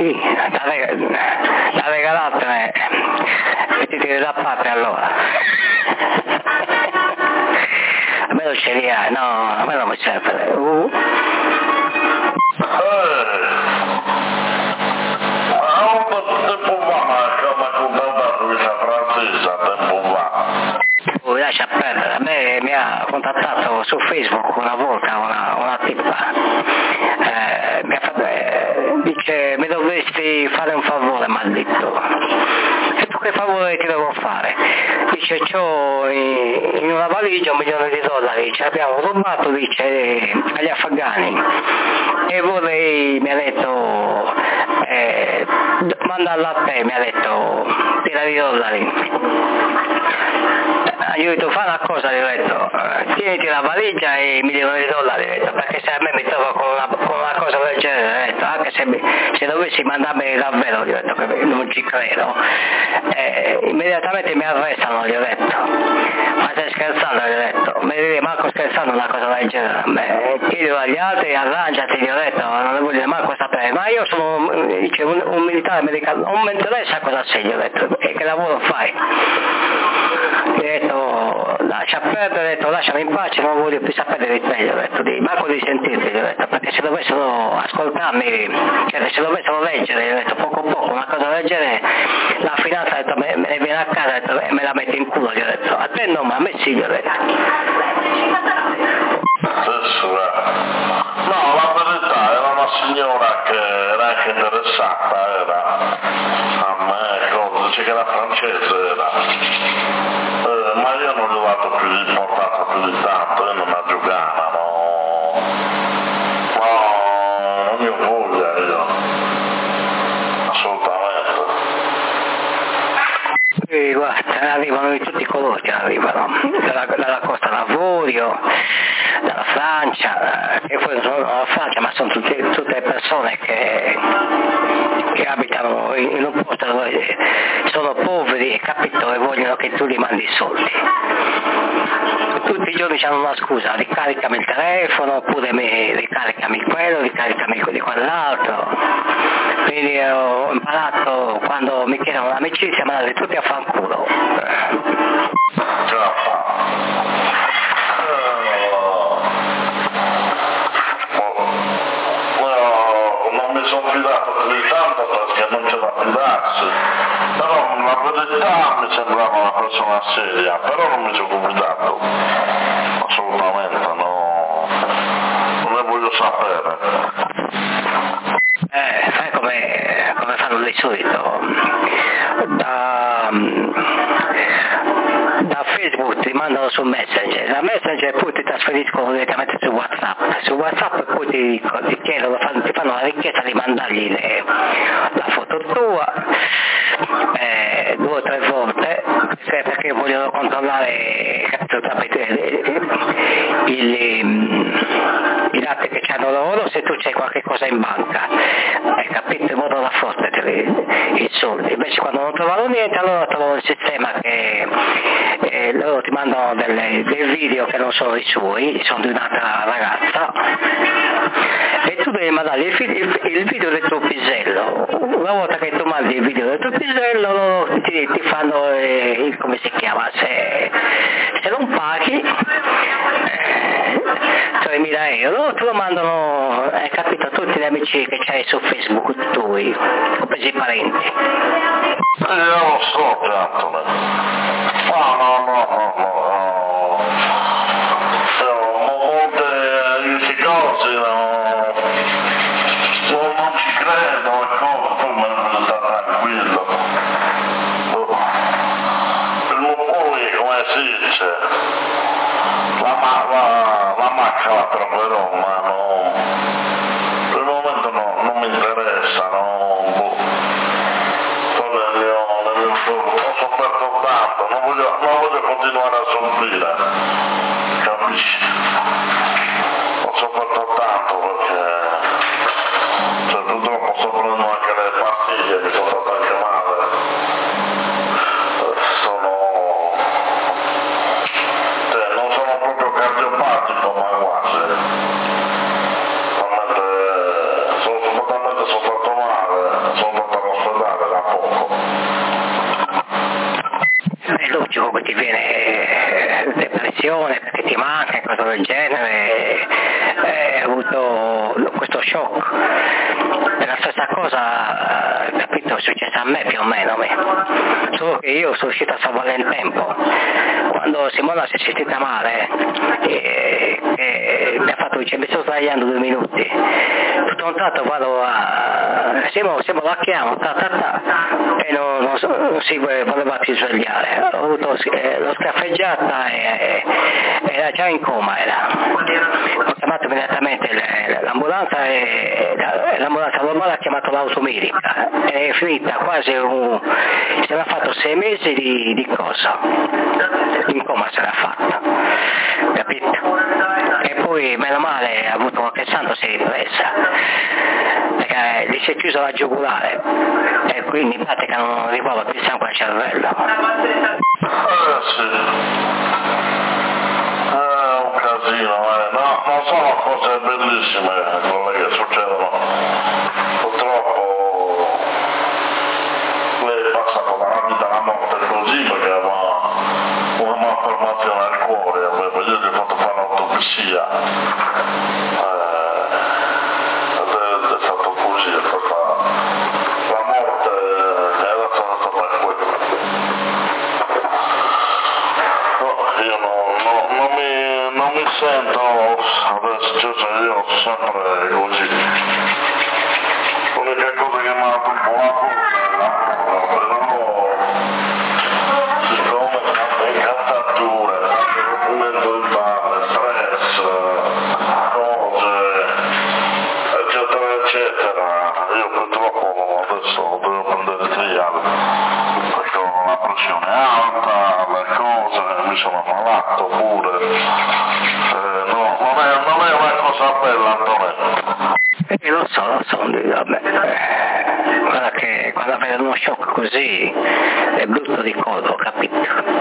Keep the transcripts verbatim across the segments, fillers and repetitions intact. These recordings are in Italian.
sì, da, reg- da regalartene, mettiti da parte allora. A me non ce li hai, no, a me non mi serve. Uh. Oh, lascia perdere, a me mi ha contattato su Facebook una volta una, una tipa, eh, mi ha fatto, eh, dice mi dovresti fare un favore, mi ha detto. E tu che favore ti devo fare? Dice c'ho in, in una valigia un milione di dollari, ci abbiamo rubato, dice, agli afghani e vorrei, mi ha detto, eh, mandarla a te, mi ha detto, tira di dollari. Gli ho detto fa una cosa, gli ho detto, tieniti la valigia e i milioni di dollari, gli ho detto, perché se a me mi trovo con una, con una cosa del genere, gli ho detto, anche se, mi, se dovessi mandarmi davvero, gli ho detto che non ci credo, eh, immediatamente mi arrestano, gli ho detto, ma stai scherzando, gli ho detto, mi devi manco scherzando una cosa del genere, beh, chiedilo agli altri, arrangiati, gli ho detto, non ne voglio manco sapere, ma io sono dice, un, un militare americano, non mi interessa cosa sei, gli ho detto, e che lavoro fai? Gli ho detto lascia perdere, ho detto lasciami in pace, non voglio più sapere di te, gli ho detto, di, manco di sentirti, gli ho detto, perché se dovessero ascoltarmi, cioè se dovessero leggere, gli ho detto poco poco, una cosa del genere, la finanza ha detto, me, me ne viene a casa, ho detto, e me la metti in culo, gli ho detto, a te no, ma a me sì, gli ho detto. No, la verità era una signora che era anche interessata, era a me, cosa, dice che era francese, era. Eh, ma io non gli ho dato più di importanza più di tanto, io non la giocana, no. No, non mi voglia io. Assolutamente. E guarda, arrivano di tutti i colori, arrivano, dalla, dalla Costa d'Avorio, dalla Francia, che poi non sono la Francia, ma sono tutte, tutte persone che, che abitano in, in un posto dove sono poveri, capito, e vogliono che tu gli mandi soldi. Tutti i giorni hanno una scusa, ricaricami il telefono, oppure mi, ricaricami quello, ricaricami di quell'altro. Quindi ho imparato, quando mi chiedono l'amicizia, mandarli tutti a fanculo. Non mi sono fidato più di tanto perché non c'è da fidarsi, però la verità mi sembrava una persona seria, però non mi sono fidato, assolutamente, no, non ne voglio sapere. Eh, sai come, come fanno di solito? Da, da Facebook ti mandano su Messenger, da Messenger poi ti trasferiscono direttamente su WhatsApp, su WhatsApp poi ti, ti chiedono, ti fanno la richiesta di mandargli le, la foto tua eh, due o tre volte, perché vogliono controllare, capito, i dati che hanno loro, se tu c'hai qualche cosa in banca, hai capito, in modo da forte i soldi. Invece quando non trovano niente, allora trovano il sistema che eh, loro ti mandano delle, dei video che non sono i suoi, sono di un'altra ragazza, e tu devi mandare il, il, il video del tuo pisello. Una volta che tu mandi il video del tuo pisello, loro ti, ti fanno eh, il, come si chiama, se, se non paghi eh, tremila euro, te lo mandano, hai capito, tutti gli amici che c'hai su Facebook tuoi, compresi i parenti. Eh, io lo so, Giattone. No, no, no, no, no. Sono molte queste cose, no. Non, non ci credo, e cosa, poi me ne devo stare tranquillo. Prima o poi, come si dice, la, la, la macchina la troverò, ma no, per il momento no, non mi interessa, no, boh. Ho sofferto tanto, non voglio, non voglio continuare a soffrire, capisci? Ho sofferto tanto perché, cioè, purtroppo sto prendendo anche le pastiglie, mi sono fatto anche male, sono, cioè, non sono proprio cardiopatico, ma quasi, sono totalmente sofferto male, sono depressione perché ti manca, cose del genere, hai avuto questo shock. E la stessa cosa, capito, è successa a me più o meno, a me. Solo che io sono riuscito a salvarla in tempo. Quando Simona si è sentita male, e, e mi ha fatto dice mi sto sbagliando due minuti, tutto un tratto vado a Simo, Simo la chiamo, ta, ta, ta, e non, non, non si voleva più svegliare, ho avuto eh, l'ho scaffeggiata e, e era già in coma, era. Ho chiamato immediatamente l'ambulanza e l'ambulanza normale ha chiamato l'automedica, è finita quasi un se l'ha fatto sei mesi di, di cosa, in coma se l'ha fatta, capito? E poi meno male ha avuto qualche santo, si è ripresa perché gli si è chiusa la giugulare e quindi in pratica non arrivava più sangue al cervello. Eh sì, è un casino, eh. No, non sono cose bellissime quelle che succedono, purtroppo lei è passato davanti alla morte così perché aveva una malformazione al cuore, aveva, io gli ho fatto fare l'autopsia, eh, ed è, è stato così, è stata la morte, era stata per quello. No, io non, no, non, mi, non mi sento adesso, cioè io sempre così. L'unica cosa che mi ha dato un po' la forza, però siccome tante incantature, movimento di male, stress, cose, eccetera eccetera, io purtroppo adesso devo prendere il trial perché ho la pressione alta, le cose, mi sono ammalato pure, eh, no, non è, non è una cosa bella, Antonello. Eh, lo so, lo so, vabbè. Guarda che quando avete uno shock così è brutto di colpo, capito?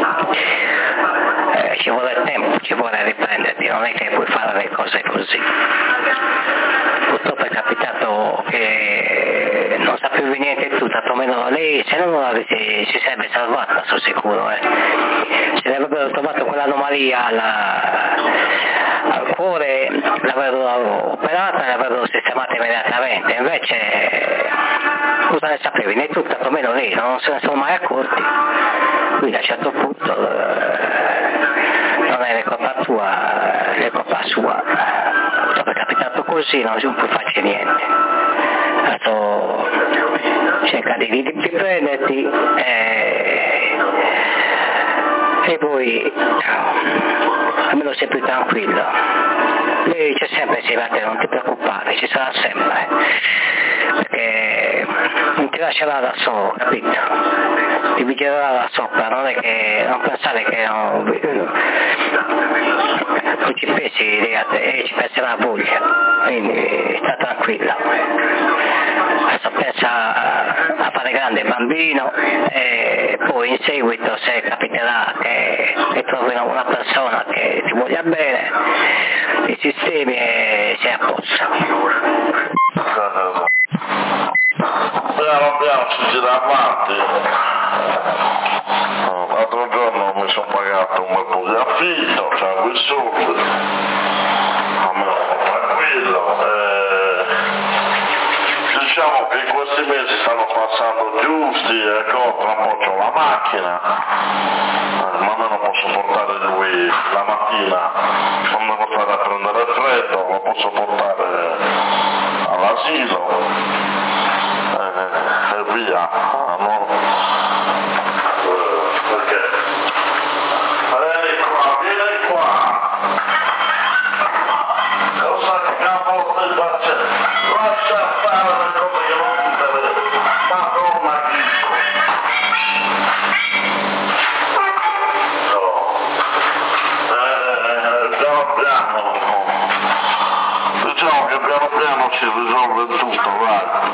Eh, ci vuole tempo, ci vuole riprenderti, non è che puoi fare le cose così. Purtroppo è capitato che non sapevi niente tu, tanto meno lei, se no non avessi, si sarebbe salvata, sono sicuro, eh. Se ne avrebbero trovato quell'anomalia alla, al cuore, l'avrebbero operata e l'avrebbero sistemata immediatamente, invece cosa ne sapevi? Né tu, tanto meno lei, non se ne sono mai accorti, quindi a un certo punto eh, non è colpa tua, è colpa sua, purtroppo è capitato così, non si può farci niente. Adesso cerca di riprenderti e, e poi almeno sei più tranquillo. Lei c'è sempre, si va, non ti preoccupare, ci sarà sempre, perché non ti lascerà da solo, capito? Ti vigilerà da sopra, non è che non pensare che non, non ci pensi e ci penserà a voglia, quindi sta tranquillo. Adesso pensa a fare grande bambino e poi in seguito se capiterà che, che trovi una persona che ti voglia bene, ti sistemi e sei a posto. Piano piano si gira avanti. L'altro giorno mi sono pagato un bel po' di affitto, c'avevo i soldi, tranquillo. Eh, diciamo che in questi mesi stanno passando giusti e co, tra un po' c'ho la macchina, eh, ma me lo posso portare lui la mattina, non devo stare a prendere il freddo, lo posso portare all'asilo eh, e via, no? eh, perché vieni qua, vieni qua, cosa capo del bacino, lascia fare le cose che non ti deve, ma torna qui. Diciamo che piano piano si risolve tutto, vai.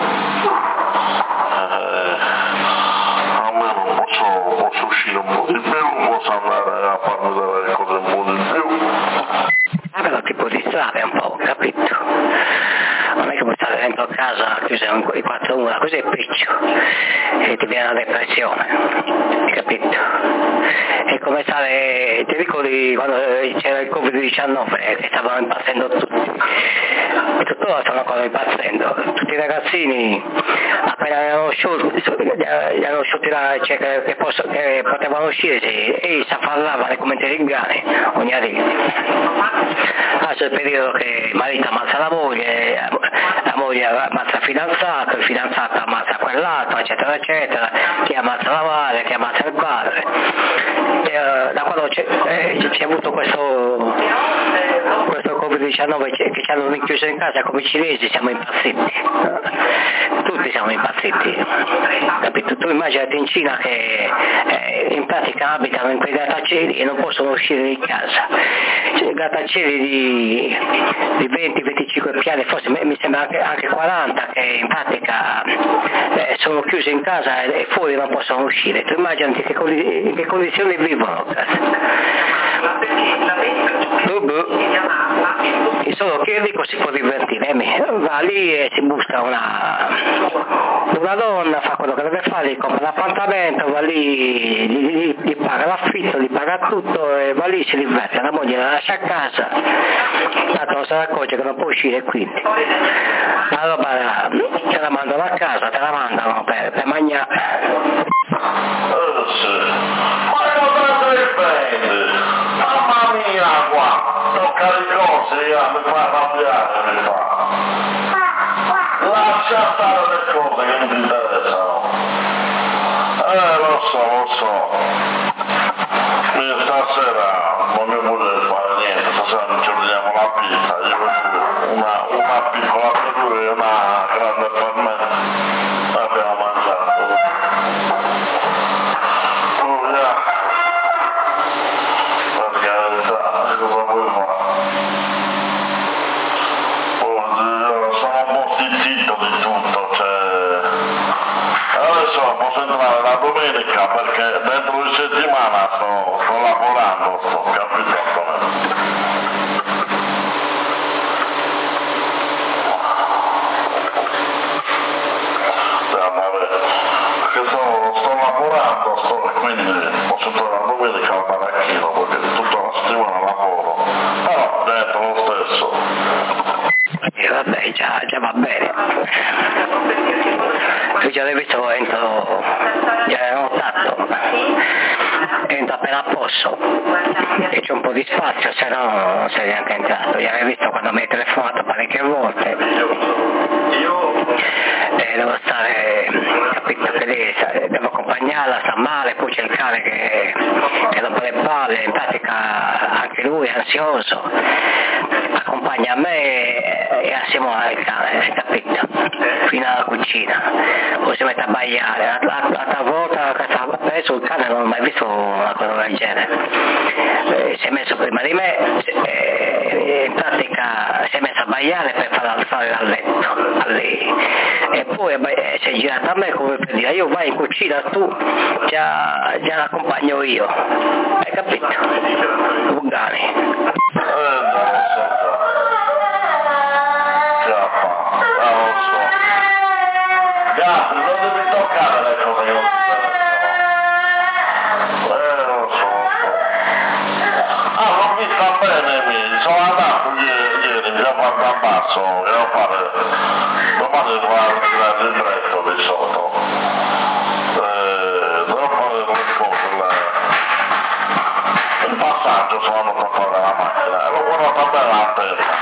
Eh, almeno posso, posso uscire un po' di più, posso andare a farmi delle cose un po' di più. Ah, però ti può distrarre un po', capito? Non è che puoi stare dentro a casa chiuso in quattro contro una, così è peggio, e ti viene la depressione, capito? È come stare, ti ricordi quando c'era il covid diciannove che stavano impazzendo tutti, e tuttora stanno ancora impazzendo, tutti i ragazzini appena erano usciti, gli hanno usciti là, cioè, che, che, posso, che potevano uscire e si affarlavano come terrigani ogni arrivo. Adesso è il periodo che il marito ammazza la moglie, la moglie ammazza il fidanzato, il fidanzato ammazza quell'altro, eccetera eccetera, chi ammazza la madre, chi ammazza il padre. E, uh, da quando c'è, eh, c'è avuto questo, questo covid diciannove che ci hanno rinchiuso in casa come i cinesi, siamo impazziti, tutti siamo impazziti, capito? Tu immaginati in Cina che eh, in pratica abitano in quei grattacieli e non possono uscire di casa, cioè, grattacieli di, di venti venticinque piani, forse mi sembra anche, anche quaranta, che in pratica eh, sono chiusi in casa e fuori non possono uscire. Tu immaginati che, in che condizioni vivono. E solo che ricco si può divertire, eh? Va lì e si busca una, una donna, fa quello che deve fare, gli compra l'appartamento, va lì, gli, gli, gli paga l'affitto, gli paga tutto e va lì, si diverte, la moglie la lascia a casa, tanto non se ne accorge che non può uscire, quindi la roba te la mandano a casa, te la mandano per, per mangiare. Eh sì, ma non dipende, mamma mia qua, tocca le cose, mi fa arrabbiare, mi fa. Lascia stare le cose che non ti interessano. Eh lo so, lo so. Io stasera non mi volevo fare niente, stasera non ci vediamo la pizza, io vedo una, una piccola per lui e una grande per me. Abbiamo mangiato. Oh yeah. Per carità, cosa vuoi fare? Oh, sono un po' zittito di tutto, cioè... Adesso posso entrare la domenica perché dentro di settimana sto, sto lavorando, sto capito come. Perché sto, sto lavorando, sto, quindi posso entrare la domenica al baracchino perché tutta la settimana lavoro, però dentro lo stesso. E vabbè, già, già va bene. Io già l'ho visto, entro, già ero notato, entro appena a posto e c'è un po' di spazio, se no non sei neanche entrato. Già l'hai visto quando mi hai telefonato parecchie volte. E devo stare, capito che lei, devo accompagnarla, sta male, poi c'è il cane che, che dopo le palle, in pratica anche lui è ansioso, accompagna me e assieme al cane, capito? Fino alla cucina, poi si mette a baiare. L'altra volta che stava preso il cane non ho mai visto una cosa del genere, eh, si è messo prima di me, eh, in pratica si è messo a baiare per farla alzare dal letto a lei, e poi eh, si è girata a me come per dire io vai in cucina, tu già, già l'accompagno io, hai capito? Vulgari. Gatti, non devi toccare le cose che non ti interessano. Eh, lo so. Ah, non mi sta bene, mi sono andato ieri, ieri mi devo andare a basso, devo fare, domani devo tirare il libretto di sotto. Eh, devo fare le cose, le... il passaggio sono andato a fare la macchina, e l'ho guardata bene la testa.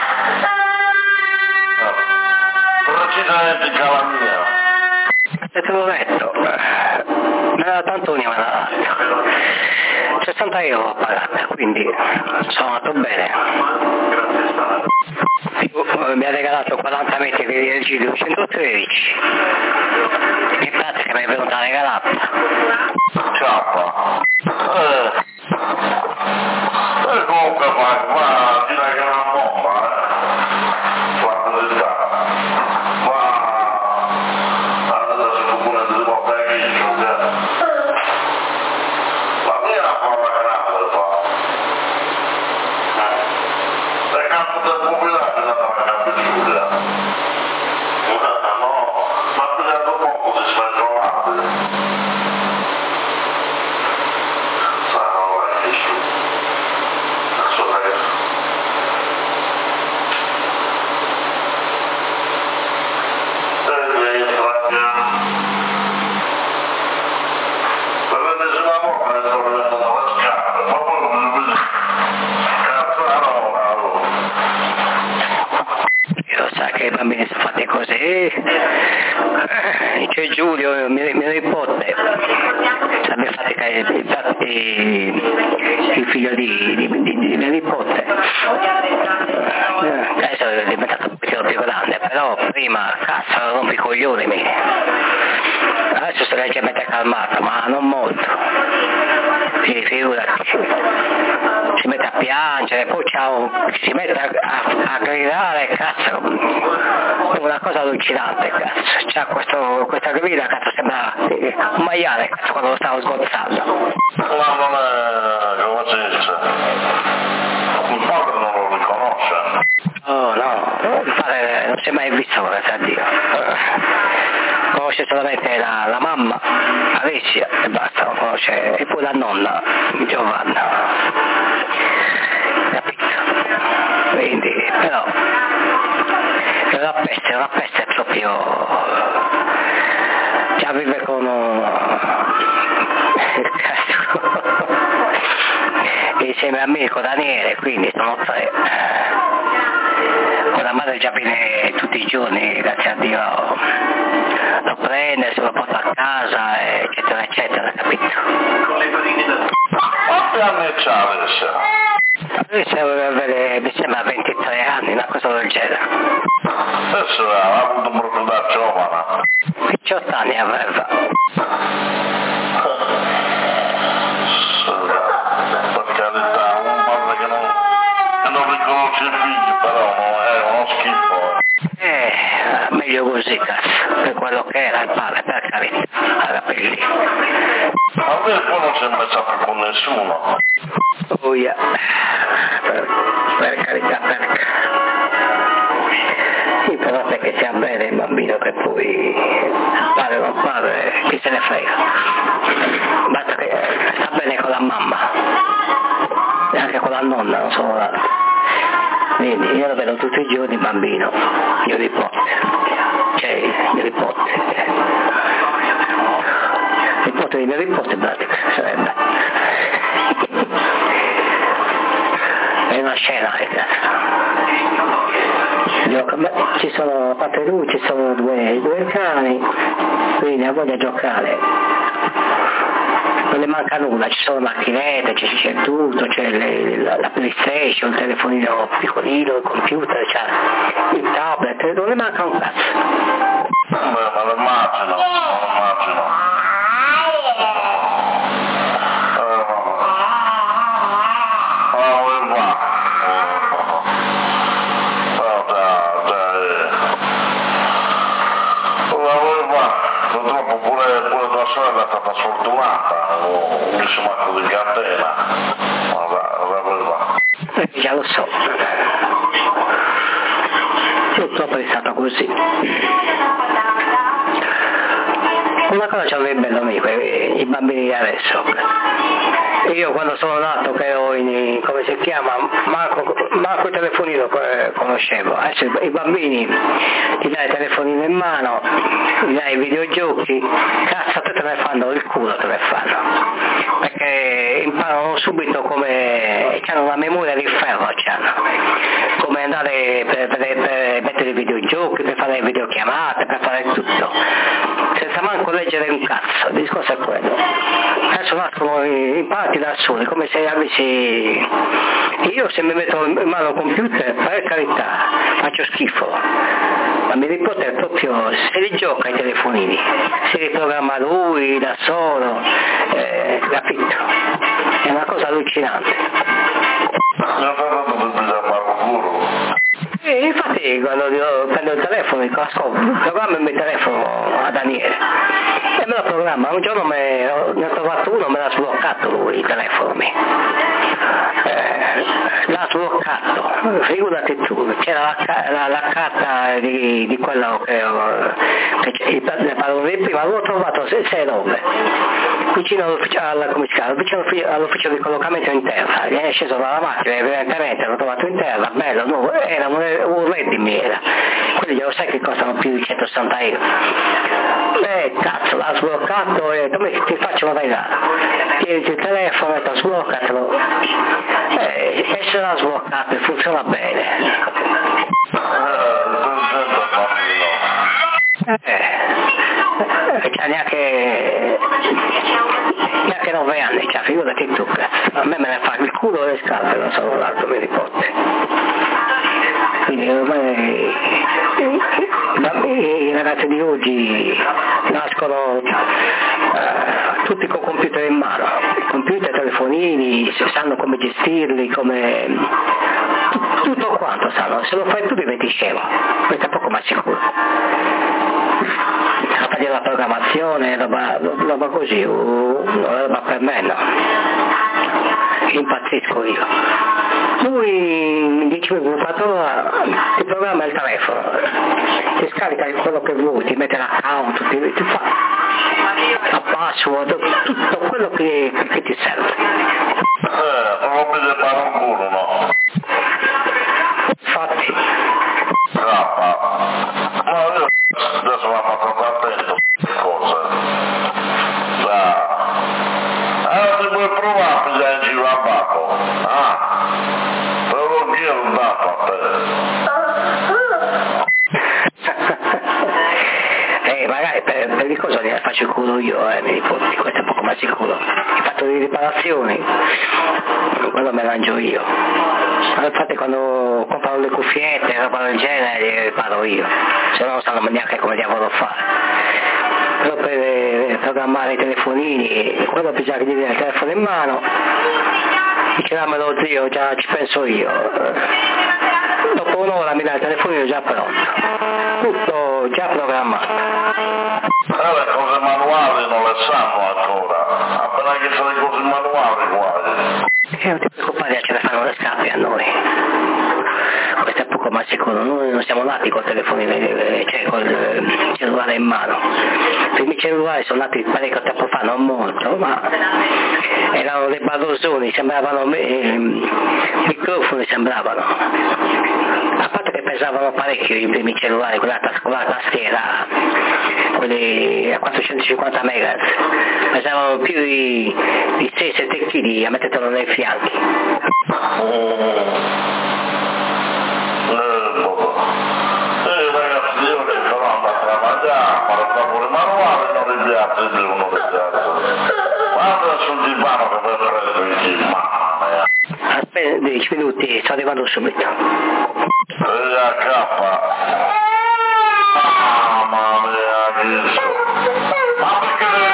Eh, precisamente in casa mia. E te l'ho detto, me ne ha tanto una, me ne ha dato sessanta euro pagata, quindi sono andato bene. Mi ha regalato quaranta metri di energia duecentotredici, in pratica mi è venuta regalata. Ciao. Eh. E comunque va, va, direi che è una bomba, eh. Guarda verità. Ma Che i bambini sono fatti così, c'è Giulio, mio, mio nipote, abbiamo fatto il figlio di, di, di, di mio nipote, adesso è diventato un pochino più grande, però prima cazzo rompi i coglioni miei. Adesso sto leggermente calmato, ma non molto, sì, figurati. Si mette a piangere, poi ciao, si mette a, a, a gridare, cazzo, è una cosa allucinante, cazzo, c'ha questo, questa grida, cazzo, sembra un maiale, cazzo, quando lo stavo sgozzando. Ma non è, come si dice, il padre non lo riconosce. Oh no, il padre non si è mai visto, grazie a Dio. Conosce solamente la, la mamma, Alessia, e basta, non conosce, e poi la nonna, Giovanna. Capito? Quindi, però, è una peste, è una peste proprio, già vive con un, insieme a me, con Daniele, quindi sono tre. Con la madre già viene tutti i giorni, grazie a Dio, lo prende, se lo porta a casa, eccetera, eccetera, capito? Quanti anni c'ha adesso? Adesso mi sembra ventitré anni, una cosa del genere. Adesso ha avuto un proprio da giovane. diciotto anni aveva. Per carità, un padre che non, che non riconosce i figli, però è uno schifo. Eh, meglio così, cazzo, per quello che era il padre, per carità, era bellissimo. Ma lui poi non si è messo più con nessuno. Oh yeah. per, per carità, per... Sì, però se che sia bene il bambino che poi padre o non padre, chi se ne frega. Basta che sta bene con la mamma e anche con la nonna, non solo l'altro. Quindi io lo vedo tutti i giorni il bambino, mio nipote, cioè mio nipote, nipote di mio nipote in pratica sarebbe. È una scena, ci sono, a parte lui ci sono due, due cani, quindi ha voglia di giocare, non le manca nulla, ci sono macchinette, c'è, c'è tutto, c'è le, la, la PlayStation, il telefonino piccolino, il computer, c'è il tablet, non le manca un cazzo. Beh, ma lo immagino, lo immagino. È stata sfortunata, non si manco di catena, già lo so, purtroppo è stato così. Una cosa c'è un bello amico, i bambini di adesso. Io quando sono nato che ero in, come si chiama, Marco, Marco il telefonino conoscevo, adesso i bambini ti dai il telefonino in mano, ti dai i videogiochi, cazzo te ne fanno il culo, te ne fanno, perché imparano subito come, hanno una memoria di ferro, c'hanno, come andare per, per, per mettere i videogiochi, per fare le videochiamate, per fare tutto, senza manco leggere un cazzo, il discorso è quello. Adesso nascono imparati da soli, come se avessi... Io se mi metto in mano il computer, per carità, faccio schifo. Ma mio nipote è proprio, se li gioca ai telefonini, si riprogramma lui da solo, eh, capito? È una cosa allucinante. E infatti quando io prendo il telefono dico ascolta, programma il mio telefono a Daniele e me lo programma, un giorno me, ne ho trovato uno, me l'ha sbloccato lui il telefono mio, eh, l'ha sbloccato, figurati tu, c'era la, la, la carta di, di quello che, che ne parlo di prima, avevo trovato sei, sei robe vicino all'ufficio, alla, come si chiama, vicino all'ufficio di collocamento in terra, è sceso dalla macchina, evidentemente l'ho trovato in terra, bello, nuovo, era un, un Redmi era, quelli glielo sai che costano più di centosessanta euro, eh cazzo, l'ha sbloccato e come ti faccio vedere? Tieni il telefono e sbloccatelo. Eh, e se l'ha sbloccato e funziona bene. Eh, c'ha neanche neanche nove anni, c'ha, figurati tu, cazzo. A me me ne fa il culo e le scarpe, non sono l'altro mio nipote. Quindi ormai i bambini, i ragazzi di oggi nascono eh, tutti con computer in mano, computer, telefonini, sanno come gestirli, come tutto quanto sanno, se lo fai tu diventi scemo, questo è poco ma sicuro. A fare la programmazione, roba, roba così, una roba per me no. Impazzisco io. Lui in dieci minuti ti programma il telefono, ti scarica quello che vuoi, ti mette l'account, ti, ti fa la password, tutto quello che, che ti serve. Eh, proprio di fare un culo, no? Infatti. Rappa. Ma io adesso mi ha fatto attento a cose. Ah, ti puoi provare a pigliare in giro a Bacco? Ah, però io non dato a te. Eh, magari per, per che cosa ne faccio il culo io, eh, mi nipoti, questo è poco ma sicuro. Il fatto di riparazioni, quello me l'angio io. Infatti quando comprano le cuffiette e roba del genere le riparo io, se no non sanno neanche come diavolo fare. Però per programmare i telefonini, quello bisogna che gli dia il telefono in mano, dice dammelo zio, già ci penso io. Dopo un'ora mi dà il telefonino già pronto, tutto già programmato. Eh, le cose manuali non le sanno ancora, appena che sono le cose manuali guai. E non ti preoccupare, ce ne fanno le scarpe a noi. Questo è poco ma sicuro, noi non siamo nati col telefonino, cioè col cellulare in mano. I primi cellulari sono nati parecchio tempo fa, non molto, ma erano dei ballosoni, sembravano eh, microfoni, sembravano. A parte che pesavano parecchio i primi cellulari, quella, quella tastiera, quelli a quattrocentocinquanta megahertz, pesavano più di, di sei sette chili a mettertelo nei fianchi. Eh, ragazzi, io che sono andato a mangiare, ma il lavoro manuale non li piace, devono piace. Guarda sul divano che per preso il divano. Aspetta dieci minuti, sto arrivando subito. E a cappa. Mamma mia, visto. Ma perché deve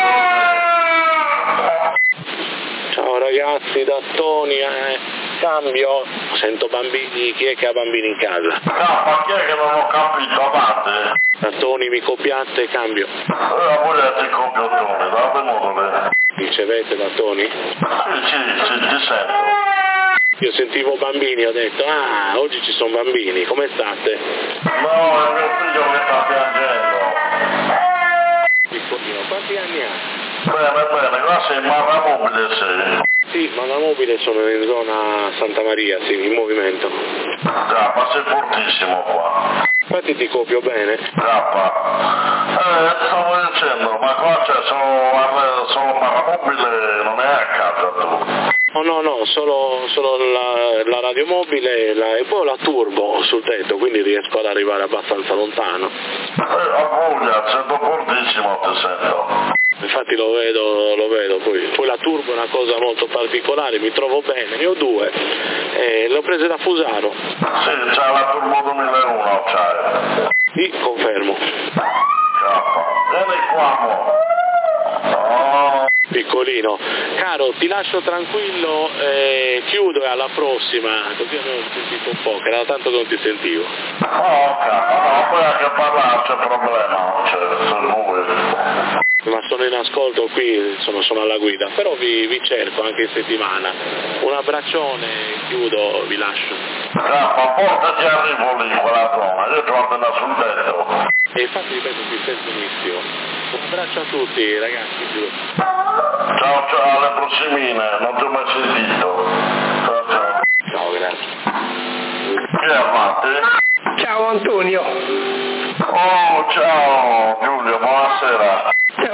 fare così? Ciao ragazzi, da Tony, eh, cambio, sento bambini, chi è che ha bambini in casa? Cappa, chi è che non ho capito, avanti? Da Tony mi copiate, cambio. Eh, la moglie ti copio Tony, date modo le... Ricevete da Tony? Sì, sì, sì, ti sento. Io sentivo bambini, ho detto, ah, oggi ci sono bambini, come state? No, è mio figlio che sta piangendo. Piccolino, quanti anni ha? Bene, bene, qua sei in Marra Mobile, sei. Sì, ma la mobile sono in zona Santa Maria, sì, in movimento. Già, ma sei fortissimo qua. Infatti ti copio bene. Grappa. Eh, stavo dicendo, ma qua c'è solo, solo paramobile, non è a casa tu. Oh no, no, solo, solo la, la radiomobile la, e poi la turbo sul tetto, quindi riesco ad arrivare abbastanza lontano. Eh, a voglia, sento fortissimo, ti sento. Infatti lo vedo, lo vedo, poi, poi la turbo è una cosa molto particolare, mi trovo bene, ne ho due, eh, le ho prese da Fusaro. Sì, c'è la turbo duemilauno, c'è. Sì, confermo. Grappa, vieni qua, mo. Oh. Piccolino, caro, ti lascio tranquillo, eh, chiudo e alla prossima, così almeno ho sentito un po', che era tanto che non ti sentivo. Oh, ok, no, poi anche parlare c'è problema, non c'è, sono lui. Ma sono in ascolto qui, sono, sono alla guida, però vi, vi cerco anche in settimana. Un abbraccione, chiudo, vi lascio. Grappa, portati arrivo lì in quella zona, io ci vado da sul tetto. E infatti ripeto, ti sento benissimo. Un abbraccio a tutti ragazzi, giù. Ciao, ciao, alle prossimine, non ti ho mai sentito. Ciao, ciao. Ciao, grazie. Chi è avanti? Ciao Antonio. Oh, ciao Giulio, buonasera.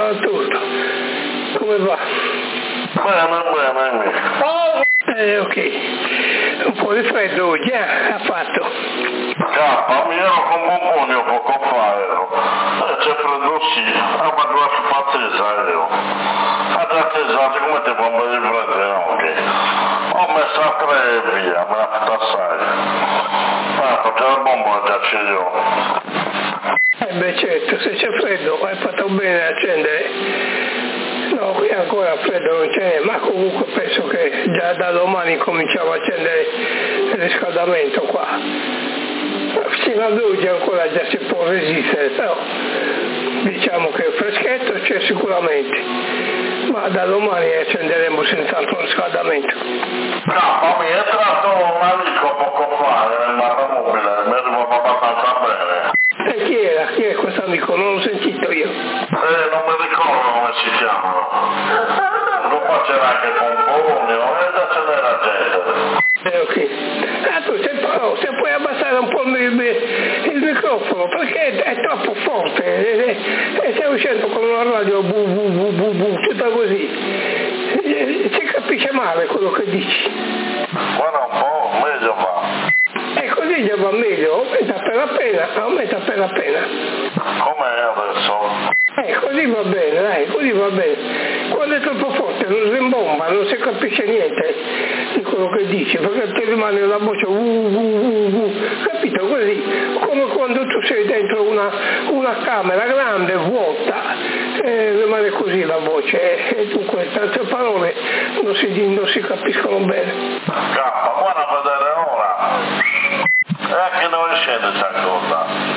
Ciao a tutti. Come va? Bene, bene. Eh, ok. Un po' di freddo oggi, eh? Ha fatto. Cappa, mi ero con Pomponio poco fa, ero. Eh, c'è freddo sì, ah, ma già su pazzesa, ero. Ah, già attesate come te può venire freddo, ok. Ho messo a tre e via, me la fatta assai. Ah, perché la bomba già ce l'ho. Eh beh certo, se c'è freddo hai fatto bene a accendere. No, qui ancora freddo non c'è, ma comunque penso che già da domani cominciamo a accendere il riscaldamento qua. Fino ad oggi ancora già si può resistere, però diciamo che il freschetto c'è sicuramente, ma da domani accenderemo senz'altro il riscaldamento. No, mi è entrato un amico poco fa nel marmobile, mi è rivolto abbastanza bene. E chi era? Chi è questo amico? Non l'ho sentito io. Eh, non mi ricordo come si chiamano. Dopo c'era anche Pomponio, e già ce n'era gente. Eh, ok. Ah, tu se, però, se puoi abbassare un po' il, il microfono perché è, è troppo forte e, e stai uscendo con una radio bu bu bu bu bu tutta così. E, si capisce male quello che dici. Guarda un po', meglio va. E così già va meglio, aumenta appena appena, aumenta appena appena. Com'è adesso? Eh, così va bene, dai, così va bene. Quando è troppo forte non rimbomba, non si capisce niente di quello che dici, perché ti rimane la voce uh, uh, uh, uh, capito? Così, come quando tu sei dentro una, una camera grande, vuota, eh, rimane così la voce, e dunque tante parole non si, non si capiscono bene. Cappa, guarda a vedere ora. E anche dove scende questa cosa?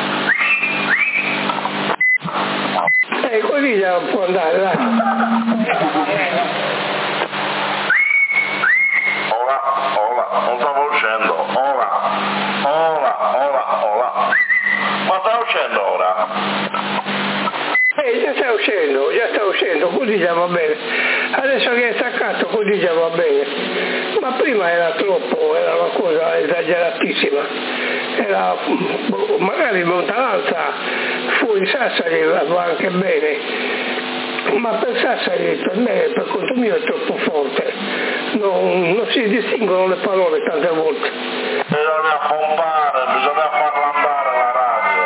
E eh, così già può andare, dai. Ora, ora, non stavo uscendo, ora, ora, ora, ora. Ma sta uscendo ora? Eh, già sta uscendo, già sta uscendo, così già va bene. Adesso che è staccato, così già va bene. Ma prima era troppo, era una cosa esageratissima. Era magari in lontananza, fuori Sassari va anche bene, ma per Sassari, per me, per conto mio è troppo forte. Non, non si distinguono le parole tante volte. Bisogna pompare, bisogna farla andare la radio.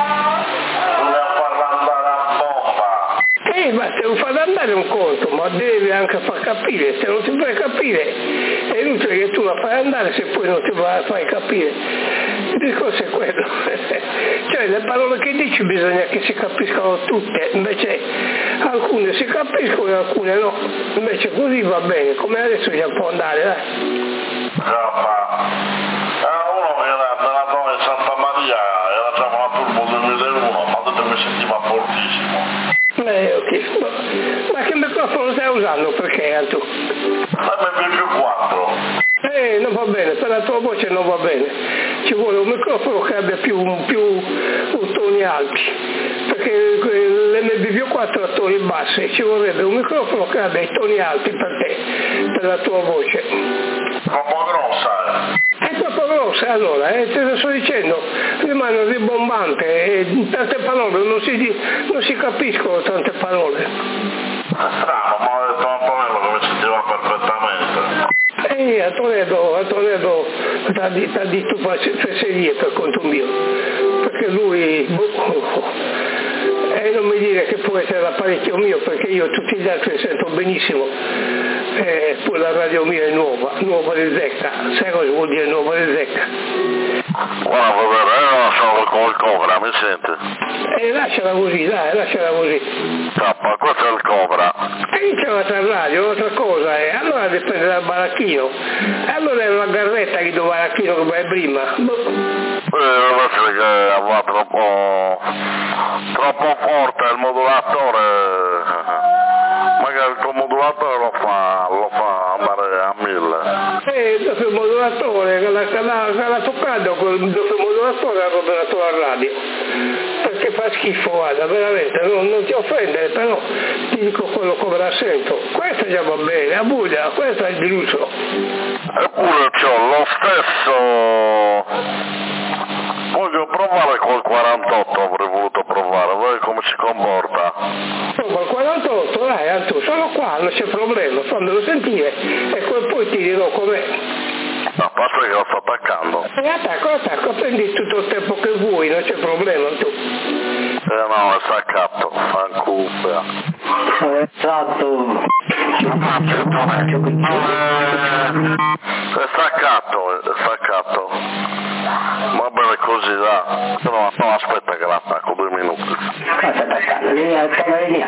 Bisogna farla andare a bomba. Eh, ma se lo fai andare è un conto, ma devi anche far capire. Se non ti fai capire, è inutile che tu la fai andare se poi non ti fai capire. Il discorso è quello. Cioè le parole che dici bisogna che si capiscano tutte, invece alcune si capiscono e alcune no. Invece così va bene, come adesso già può andare, dai. Cappa. Eh, uno era della zona di Santa Maria, era già una turbo duemilauno, ma ho detto che mi sentiva fortissimo. Eh, ok. Ma, ma che microfono stai usando per che, tu? M P più quattro. Eh, non va bene, per la tua voce non va bene. Ci vuole un microfono che abbia più, più toni alti, perché l'M B più quattro ha toni bassi, ci vorrebbe un microfono che abbia i toni alti per te, per la tua voce. Troppo grossa, eh? È troppo grossa, allora, eh, te lo sto dicendo, rimane ribombante e tante parole, non si, non si capiscono tante parole. Strano, ma ho detto Antonello che mi sentiva perfettamente. Eh, Antonello, Antonello ti ha detto fesserie per conto mio, perché lui, boh, e non mi dire che può essere l'apparecchio mio, perché io tutti gli altri sento benissimo, eh, poi la radio mia è nuova, nuova di zecca, sai cosa vuol dire nuova di zecca? Guarda, vedere, non so come il Cobra, mi sente? E eh, lasciala così, dai, lasciala così. Cappa, questo è il Cobra. E c'è un'altra radio, un'altra cosa, eh. Allora dipende dal baracchino. E allora è una garretta che do baracchino che vai prima. Boh. Eh, deve essere che va troppo, troppo forte il modulatore. Magari il tuo modulatore lo fa, lo fa andare a mille. Eh, il doppio modulatore, che l'ha toccato col doppio modulatore ha rovinato la radio. Perché fa schifo, guarda, veramente, non, non ti offendere, però ti dico quello come la sento. Questa già va bene, a Buia, questa è il diluso. Eppure c'ho lo stesso. Voglio provare col quarantotto, avrei voluto provare, vedere come si comporta. No, col quarantotto pronto, dai, Antu, sono qua, non c'è problema, fammelo sentire e poi ti dirò com'è. No, basta che lo sto attaccando. E attacco, attacco, prendi tutto il tempo che vuoi, non c'è problema, tu. Eh no, è staccato, fanculo. Esatto. È staccato, è staccato. Va bene così, dai. No, no, aspetta che l'attacco, due minuti. Cosa sta attaccando? Vieni al camerino.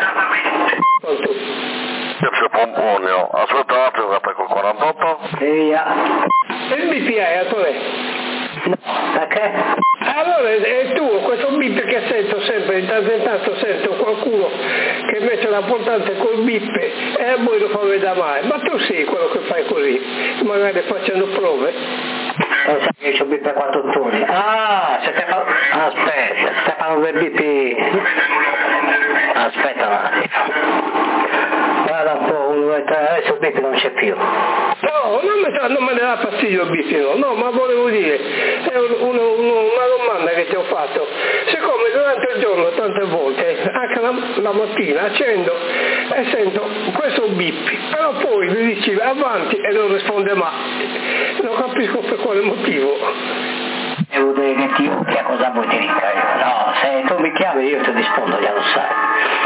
Che c'è pomponio? Aspetta un attimo che attacco il quarantotto. Via. E il B P I, Antonio? No, perché? Allora è tuo, questo bip che sento sempre, di tanto in tanto sento qualcuno che mette la portante col bip e a voi lo fa vedere mai, ma tu sei quello che fai così, magari facendo prove. Eh, sai che c'ho bip a quattro turni. Ah, se Stefano... Aspetta, Stefano del B P. Aspetta un attimo. Guarda un po', uno, due, tre, adesso il bip non c'è più. No, non, mi, non me ne dà fastidio il bip, no, no, ma volevo dire, è un, un, un, una domanda che ti ho fatto. Siccome durante il giorno tante volte, anche la, la mattina, accendo e sento questo bip, però poi mi dici avanti e non risponde mai. Non capisco per quale motivo. Devo dire che ti occhia cosa vuoi ti dica io. No, se tu mi chiami io ti rispondo, già lo sai.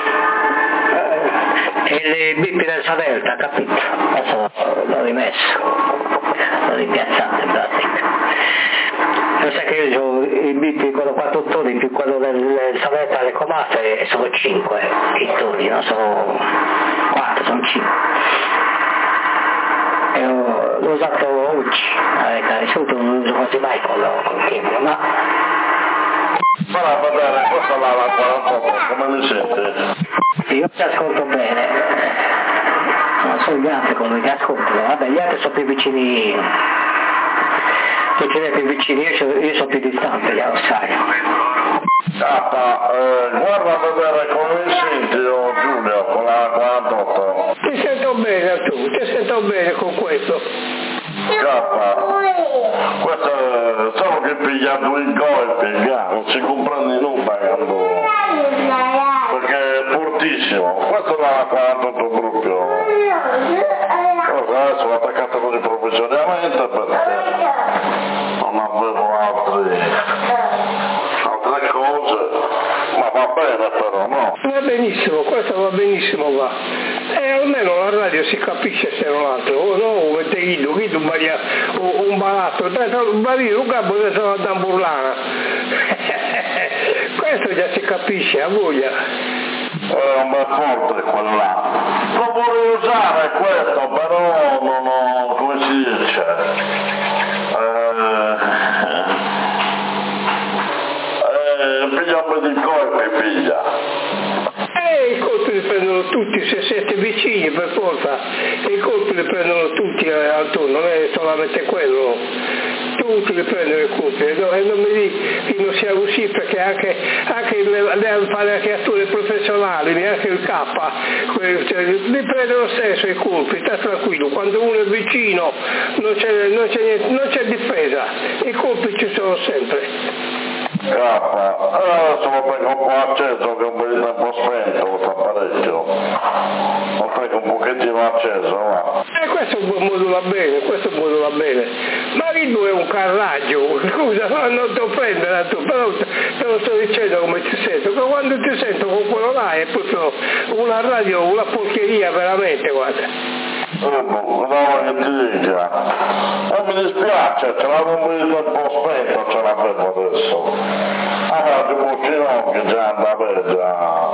E il bip del Savelta, capito? Adesso l'ho rimesso, l'ho ripiazzato in pratica. Lo sai che io ho il bip quello quattro toni più quello del Savelta alle comasse e sono cinque i toni, non sono quattro, sono cinque. E ho, l'ho usato oggi, eh, di solito non uso quasi mai con il timbro, ma... Guarda, va bene, questa è la, la quarantotto, come mi senti? Io ti ascolto bene, non sono gli altri quelli che ascoltano, vabbè gli altri sono più vicini, tu ce l'hai più vicini, io, io sono più distante, già lo sai. Cappa, eh, guarda a vedere come mi senti io Giulio con la quarantotto. Ti sento bene tu, ti sento bene con questo. Cappa, questo è solo che piglia due colpi, non si comprende nulla quando... perché è fortissimo, questo è la quarantotto proprio. Adesso l'ho attaccato così professionalmente perché non avevo altri, altre cose, ma va bene però, no? Va benissimo, questo va benissimo va. E almeno la radio si capisce se non altro, o no, come te guido, guido un balia, un baratto, un barino, un capo che sono da burlana. Questo già si capisce, a voglia. È un bel forte quello là. Lo vorrei usare questo, però non ho, come si dice? Eh, eh, piglia un po' di colpi, piglia. E i colpi li prendono tutti, se siete vicini per forza, i colpi li prendono tutti eh, attorno, non è solamente quello, tutti li prendono i colpi, e no, non mi dici che non sia così perché anche, anche le, le, le creature professionali, neanche il K, cioè, li prendono lo stesso i colpi, sta tranquillo, quando uno è vicino non c'è, non c'è, niente, non c'è difesa, i colpi ci sono sempre. Cappa, allora sono perché un po' acceso che un po' di tempo spento, questo apparecchio. Lo tengo un pochettino acceso, va. E eh, questo modula bene, questo modula bene. Ma Ridu è un carraggio, scusa, non ti offendere tu, però te lo sto dicendo come ti sento, che quando ti sento con quello là è proprio una radio, una porcheria veramente, guarda. Eh, no, che ti dica. E mi dispiace, ce l'avevo un po' spento, ce l'avevo adesso. Allora, tipo un ginocchio già andava già.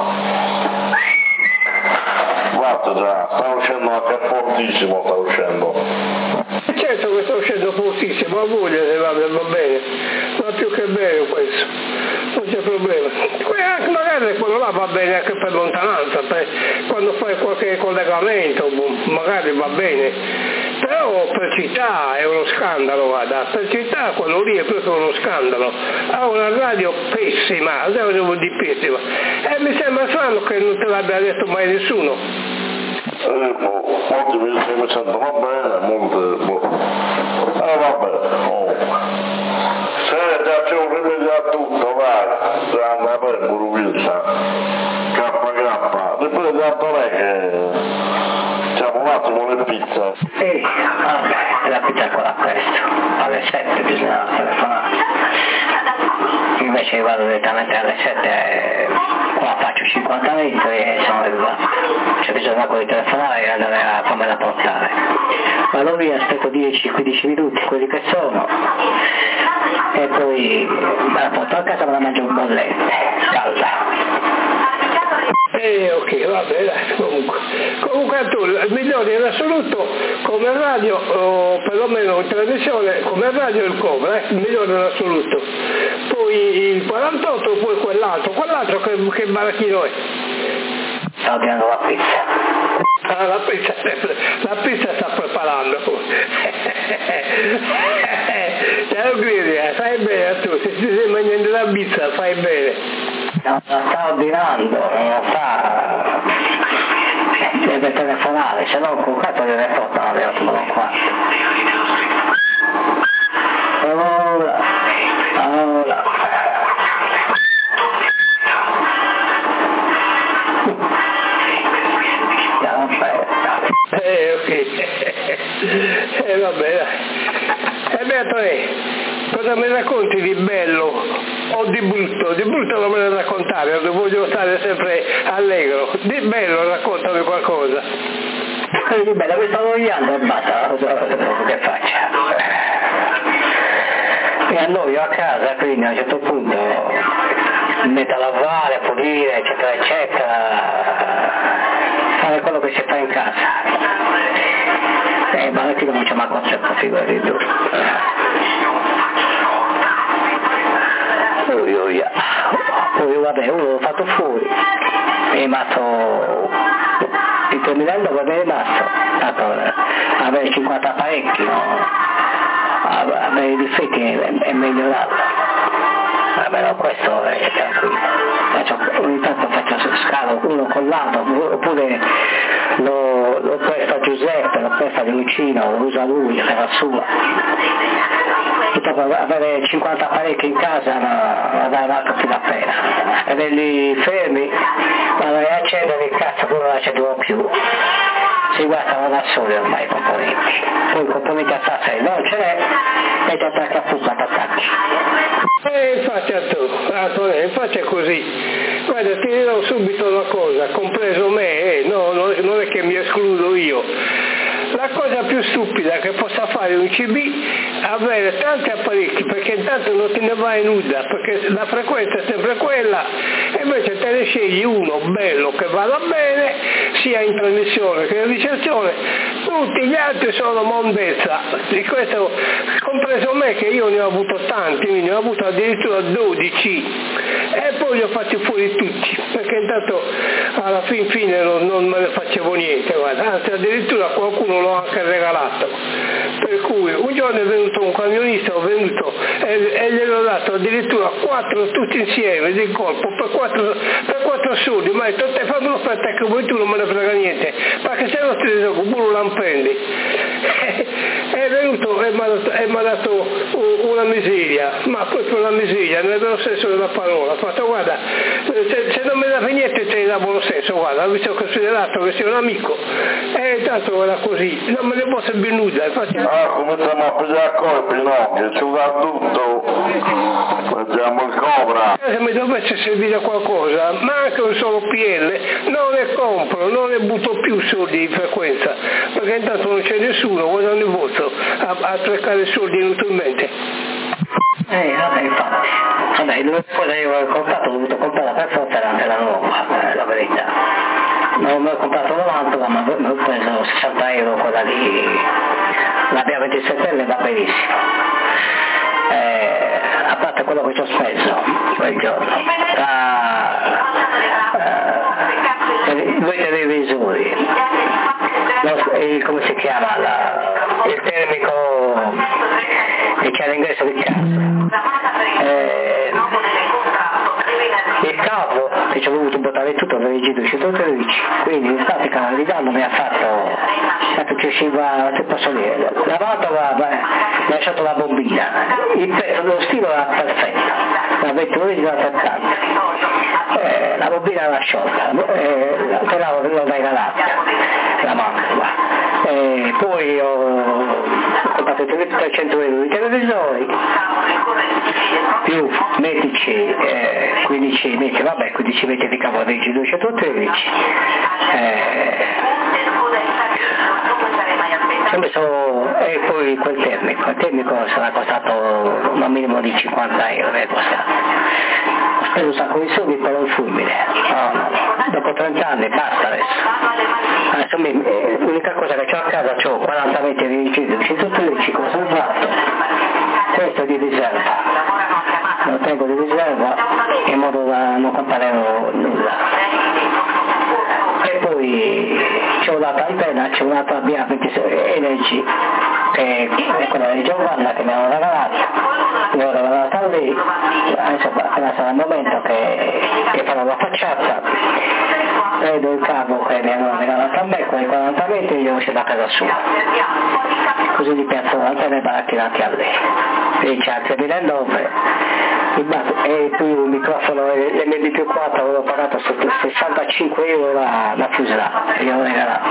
Guarda già, sta uscendo anche fortissimo, sta uscendo. Certo che sta uscendo fortissimo, a voglia se va, va bene, va più che bene questo, non c'è problema. Anche magari quello là va bene anche per lontananza, per quando fai qualche collegamento, magari va bene, però per città è uno scandalo, guarda, per città quello lì è proprio uno scandalo, ha una radio pessima, devo di pessima, e mi sembra strano che non te l'abbia detto mai nessuno. Eh, boh, molti mi, mi sentono bene, molti, boh. Eh, vabbè, oh. Se già c'è un rimedio a tutto, vai, già andava per Buruvilsa, K K, ripeto dato lei che siamo un attimo le pizza? Sì, vabbè, la pizza ancora presto, alle sette bisogna telefonare. Invece vado direttamente alle sette, eh, qua faccio cinquanta litri e sono arrivato. C'è bisogno ancora di telefonare e andare a farmela portare. Vado via, aspetto dieci quindici minuti, quelli che sono, e poi me la porto a casa e me la mangio in bollette, calda. Eh, ok, va bene, comunque. Comunque tu, il migliore in assoluto come radio, o perlomeno in trasmissione, come radio il Cobra, eh, il migliore in assoluto. Poi il quarantotto, poi quell'altro, quell'altro che, che baracchino è? Sto ordinando la pizza. Ah, la pizza, la pizza sta preparando. Ciao Grillia, fai bene tu, se ti stai mangiando la pizza fai bene. No, la sta ordinando, non la sta, deve telefonare, se no con cazzo deve portare alle otto meno un quarto. Ora, ora. Eh, ok. Eh, vabbè. E Beatrice, cosa mi racconti di bello o di brutto? Di brutto non me ne raccontare, voglio stare sempre allegro. Di bello raccontami qualcosa. Di bello, mi sto annoiando e basta, che faccia. Mi annoio a casa, quindi a un certo punto mi metto a lavare, a pulire, eccetera, eccetera, fare quello che si fa in casa. E ma che non c'è manco un certo figura di duro. Poi vabbè, uno l'ho fatto fuori, è rimasto, il terminello va bene rimasto, tanto avere cinquanta apparecchi, no? Avere i difetti è, è migliorato. Almeno questo è tranquillo. Faccio, ogni tanto faccio scalo uno con l'altro, oppure lo, lo presto a Giuseppe, lo presto a Lucino, lo usa lui, fa la sua. Dopo avere cinquanta apparecchi in casa non vale manco più la pena. Averli fermi, andare a accendere il cazzo, poi non la accendono più. Si guardano da soli ormai i componenti. Poi i componenti a tassa non ce n'è e ti attacca a fuoco a attacchi. E infatti a tu, Antonio, infatti è così. Guarda, ti dirò subito una cosa, compreso me, eh, no, non è che mi escludo io. La cosa più stupida che possa fare un C B è avere tanti apparecchi, perché intanto non te ne vai nuda, perché la frequenza è sempre quella, e invece te ne scegli uno bello che vada bene, sia in trasmissione che in ricezione, tutti gli altri sono mondezza. Di questo, compreso me, che io ne ho avuto tanti, ne ho avuto addirittura dodici, e poi li ho fatti fuori tutti, perché intanto alla fin fine non, non me ne facevo niente, guarda. Anzi addirittura qualcuno l'ho anche regalato, per cui un giorno è venuto un camionista, ho venuto e, e gliel'ho dato addirittura quattro tutti insieme di colpo per quattro, per quattro soldi, ma ha detto te fammelo per te che vuoi tu, non me ne frega niente, perché se no ti disoccupo non prendi. È venuto e mi ha dato una miseria, ma proprio una miseria nel vero senso della parola. Ha fatto guarda, se, se non me ne dà niente te ne davo lo stesso, guarda, ho visto considerato che sei un amico, e tanto era così, non me ne posso più nulla. Infatti... Ah, cominciamo a pigliare colpi, no? Che ci va tutto, facciamo il Cobra. Se mi dovesse servire qualcosa, ma anche un solo P L, non ne compro, non ne butto più soldi di frequenza, perché intanto non c'è nessuno, guardando il vostro, a, a cercare soldi inutilmente. Eh, vabbè, infatti. Vabbè, l'unica cosa che io ho comprato, ho dovuto comprare per forza era anche la nuova, la verità. Non mi ho comprato novanta, ma mi ho preso sessanta euro quella di la B A ventisette L, va benissimo. Eh, a parte quello che ci ho speso quel giorno, tra eh, due televisori, lo, il, come si chiama, la, il termico che c'è all'ingresso di casa, eh, il capo che ci ho dovuto buttare tutto per il G duecentotredici, quindi in pratica arrivando mi ha fatto, dato che usciva, che posso dire, la valvola mi ha lasciato la bombina, il pezzo dello stilo era perfetto, la ventottesima settanta, eh, la bobina era sciolta, eh, te l'avevo regalata, la macchina. Eh, poi ho comprato trecento euro di televisori, più medici, eh, quindici metri, vabbè, quindici metri di cavalleggio duecentotredici. Eh, e poi quel termico, il termico sarà costato un minimo di cinquanta euro, è costato. Ho speso un sacco di soldi per un fulmine, no, no, dopo trenta anni basta adesso. Adesso mi, l'unica cosa che ho a casa, ho quaranta metri di duecentotredici, cosa ho fatto? Questo è di riserva, lo tengo di riserva in modo da non comprare nulla. E poi c'è un'altra antena, c'è un'altra B A ventisei Energy, che è quella di Giovanna che mi hanno regalato, l'ho regalata a lei, adesso appena sarà il momento che, che farò la facciata, prendo il cavo che mi hanno regalato a me, quei quaranta metri, io uscito da casa sua, così gli piazzo l'antena e barattinati a lei, lei c'ha il tremilanove. E più il microfono M D più quattro avevo pagato sessantacinque euro la, la fusela, gli avevo regalato.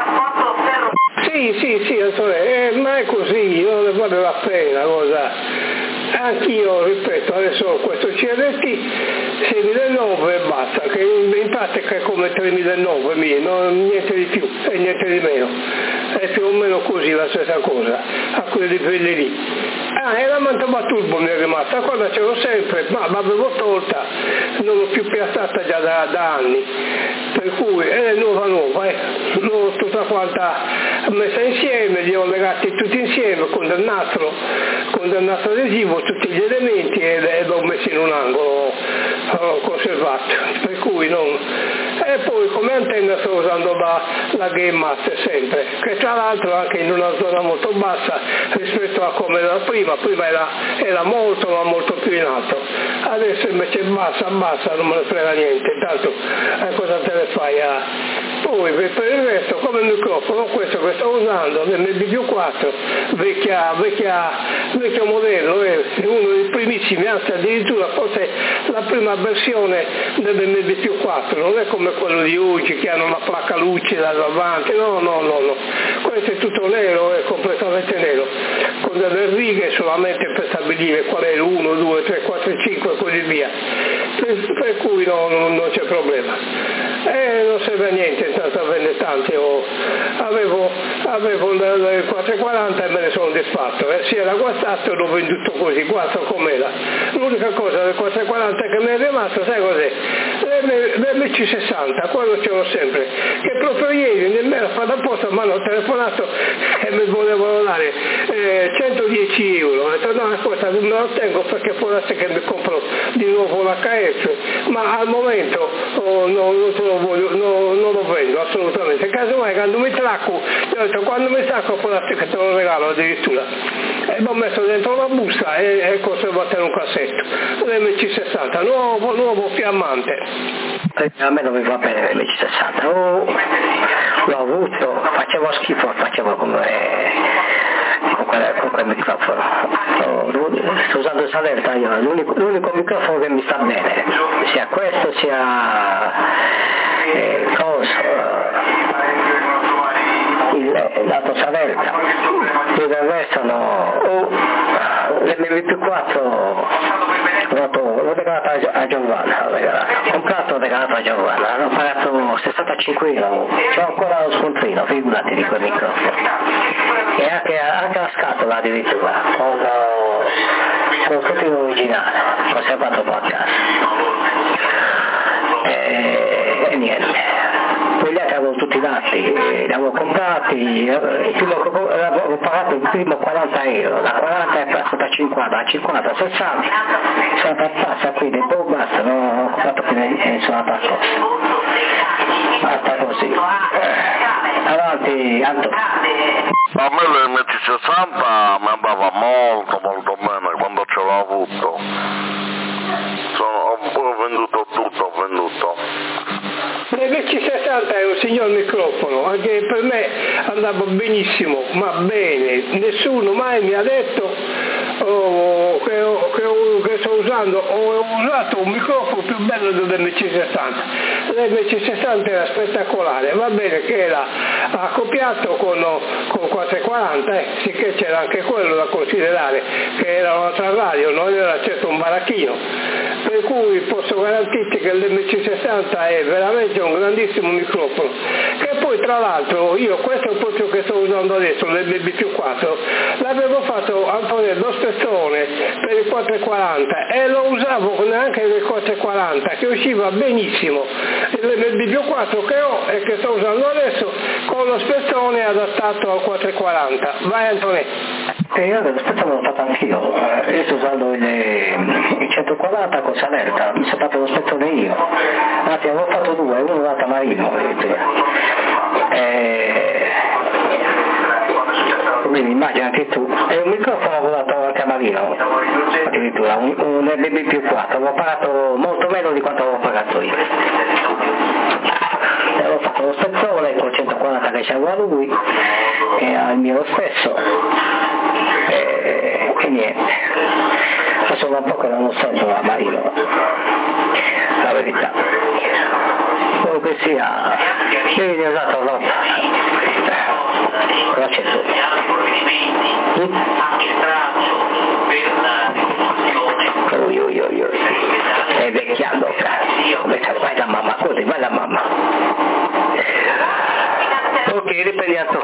Sì, sì, sì, eh, ma è così, non ne vale la pena, cosa. Anch'io, ripeto, adesso ho questo C R T seiemilanove e basta, che in pratica è come tremilanove mie, non, niente di più e niente di meno. È più o meno così la stessa cosa, a quei livelli lì. Ah, e la mantova turbo mi è rimasta, quella ce l'ho sempre, ma l'avevo tolta, non l'ho più piazzata già da, da anni, per cui è nuova nuova, eh. L'ho tutta quanta messa insieme, li ho legati tutti insieme con del nastro, con del nastro adesivo, tutti gli elementi e, e l'ho messo in un angolo, l'ho conservato, per cui non... E poi come antenna sto usando la, la Game Master sempre, che tra l'altro anche in una zona molto bassa rispetto a come era prima, prima era, era molto ma molto più in alto, adesso invece bassa, bassa, non me ne frega niente, tanto eh, cosa te ne fai a... Poi per il resto come microfono questo che sto usando nel M D più quattro, vecchia, vecchia, vecchio modello, è uno dei primissimi, anzi addirittura forse la prima versione dell'M D più quattro, non è come quello di oggi che hanno la placca lucida davanti, no, no, no, no, questo è tutto nero, è completamente nero, con delle righe solamente per stabilire qual è l'uno, due, tre, quattro, cinque e così via, per, per cui no, no, non c'è problema. E non serve a niente, intanto a vendere tanti, oh, avevo, avevo il quattrocentoquaranta e me ne sono disfatto, eh. Si era guastato e l'ho venduto così, guarda com'era. L'unica cosa del quattrocentoquaranta che mi è rimasto, sai cos'è? L'M C sessanta, quello ce l'ho sempre, che proprio ieri nemmeno fatto apposta mi hanno telefonato e mi volevano dare eh, centodieci euro, ho detto no ascolta me lo tengo perché può essere che mi compro di nuovo l'H S, ma al momento oh, no, non te lo voglio, no, non lo vendo assolutamente, casomai quando mi tracco, ho detto quando mi stacco può essere che te lo regalo addirittura, e l'ho messo dentro la busta e, e conservato in un cassetto, l'M C sessanta, nuovo, nuovo fiammante. A me non mi va bene l'M C sessanta, oh, l'ho avuto, facevo schifo, facevo come con, quel, con quel microfono, oh, sto usando il Salerta io, l'unico, l'unico microfono che mi sta bene, sia questo sia eh, cosa, il lato Salerta, poi del resto no, oh, l'M V più quattro l'ho regalato a Giovanna, l'ho regalato. Ho comprato, l'ho regalato a Giovanna, l'ho pagato sessantacinque euro, c'ho ancora lo scontrino, figurati di quel microfono. E anche, anche la scatola addirittura, con lo scontrino originale, l'ho conservato qua a casa. E, e niente. Poi gli altri avevo tutti i dati, li avevo comprati, il primo, avevo pagato il primo quaranta euro, da quaranta è passata a cinquanta, da cinquanta a sessanta, sono passata quindi e poi basta, non ho comprato più nessun altro cosa. Basta così. Avanti, Anto. A me l'M C sessanta mi andava molto molto bene quando ce l'ho avuto. Sono, ho venduto tutto, ho venduto. L'M C sessanta è un signor microfono, anche per me andava benissimo, ma bene, nessuno mai mi ha detto oh, che, ho, che, ho, che sto usando, ho usato un microfono più bello dell'M C sessanta. L'M C sessanta era spettacolare, va bene che era accoppiato con, con quattrocentoquaranta, eh, sì che c'era anche quello da considerare, che era un'altra radio, non era certo un baracchino, per cui posso garantirti che l'M C sessanta è veramente un grandissimo microfono, che poi tra l'altro io questo è proprio che sto usando adesso, l'M B più quattro, l'avevo fatto Antonello lo spezzone per il quattrocentoquaranta e lo usavo neanche nel quattrocentoquaranta, che usciva benissimo, l'M B più quattro che ho e che sto usando adesso con lo spezzone adattato al quattrocentoquaranta. Vai Antonello. E io lo spezzone l'ho fatto anch'io, eh, io sto usando il, il centoquaranta con Salerta, mi sono fatto lo spezzone io, anzi avevo fatto due, uno da Tamarino e... quindi immagina anche tu, e un microfono avevo dato al Tamarino, addirittura un, un M B più quattro, avevo pagato molto meno di quanto avevo pagato io. E avevo fatto lo spezzone con centoquaranta che c'aveva lui, e al mio lo stesso, e, e niente. Ma sono un po' che non lo sento la Marino, la verità. Comunque sia, io ne ho usato l'otto. Cosa c'è tu? Ui ui ui ui, stai vecchiando, come stai? Vai da mamma, così, vai da mamma. Ok, riprendiamo.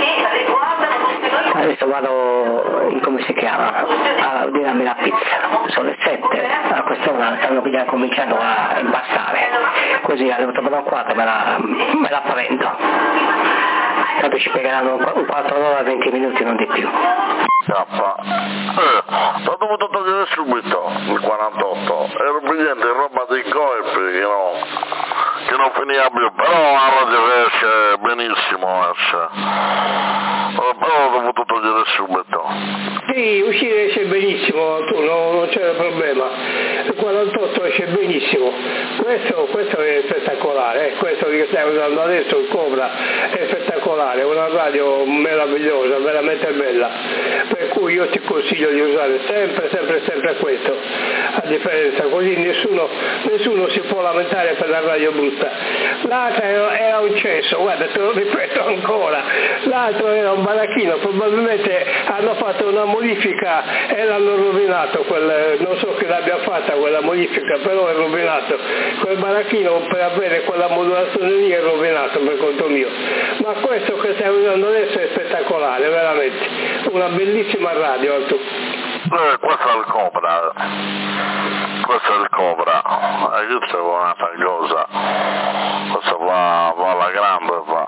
Adesso vado in come si chiama a ordinarmi la pizza, sono le sette, a quest'ora stanno già cominciando a impassare, così alle otto meno quattro me la, me la prendo, tanto ci pegheranno un quarto d'ora, venti minuti, non di più. Cappa, eh, l'ho dovuto togliere subito il quarantotto, ero pigliando roba dei colpi che no, che non finiva più, però la radio esce benissimo, esce. Però l'ho dovuto togliere subito. Sì, uscire esce benissimo, tu no, non c'è problema. Il quarantotto esce benissimo. Questo, questo è spettacolare, eh. Questo che stai usando adesso, il Cobra, è spettacolare, è una radio meravigliosa, veramente bella. Per cui io ti consiglio di usare sempre, sempre, sempre questo. A differenza, così nessuno, nessuno si può lamentare per la radio brutta. L'altra era, era un cesso, guarda, te lo ripeto ancora, l'altro era un baracchino, probabilmente hanno fatto una modifica e l'hanno rovinato, quel, non so che l'abbia fatta quella modifica, però è rovinato, quel baracchino per avere quella modulazione lì è rovinato per conto mio, ma questo che stai usando adesso è spettacolare, veramente, una bellissima radio tu. Eh, questo è il Cobra, questo è il Cobra, e questa è un'altra cosa, questo va, va alla grande, va.